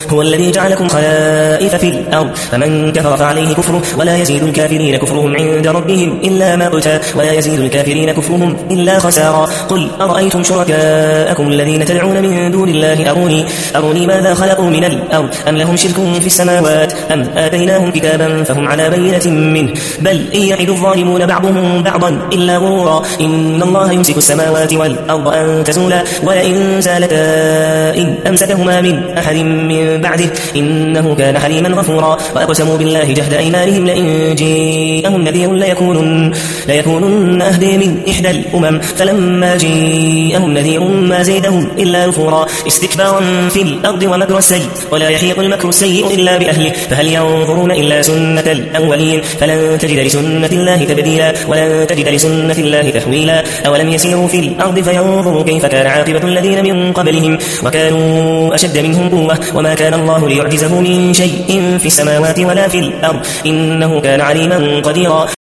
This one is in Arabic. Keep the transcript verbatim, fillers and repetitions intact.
هو الذي جعلكم خلائف في الأرض فمن كفر فعليه كفره ولا يزيد الكافرين كفرهم عند ربهم إلا مقتا ولا يزيد الكافرين كفرهم إلا خسارا. قل أرأيتم شركاءكم الذين تدعون من دون الله أروني, أروني ماذا خلقوا من الأرض أم لهم شرك في السماوات أم آتيناهم كتابا فهم على بينة منه بل إن يعد الظالمون بعضهم بعضا إلا غرورا. إن الله يمسك السماوات والأرض أن تزولا ولئن زالتا إن أمسكهما من أحد من بعده إنه كان حليما غفورا. وأقسموا بالله جهد أيمانهم لئن جاءهم نذير ليكونن, ليكونن أهدي من إحدى الأمم فلما جاءهم نذير ما زيدهم إلا نفورا. استكبارا في الأرض ومكر السيء ولا يحيق المكر السيء إلا بأهله فهل ينظرون إلا سنة الأولين فلن تجد لسنة الله تبديلا ولن تجد لسنة الله تحويلا. أولم يسيروا في الأرض فينظروا كيف كان عاقبة الذين من قبلهم وكانوا أشد منهم قوة وما كان الله ليعجزه من شيء في السماوات ولا في الأرض إنه كان عليما قديرا.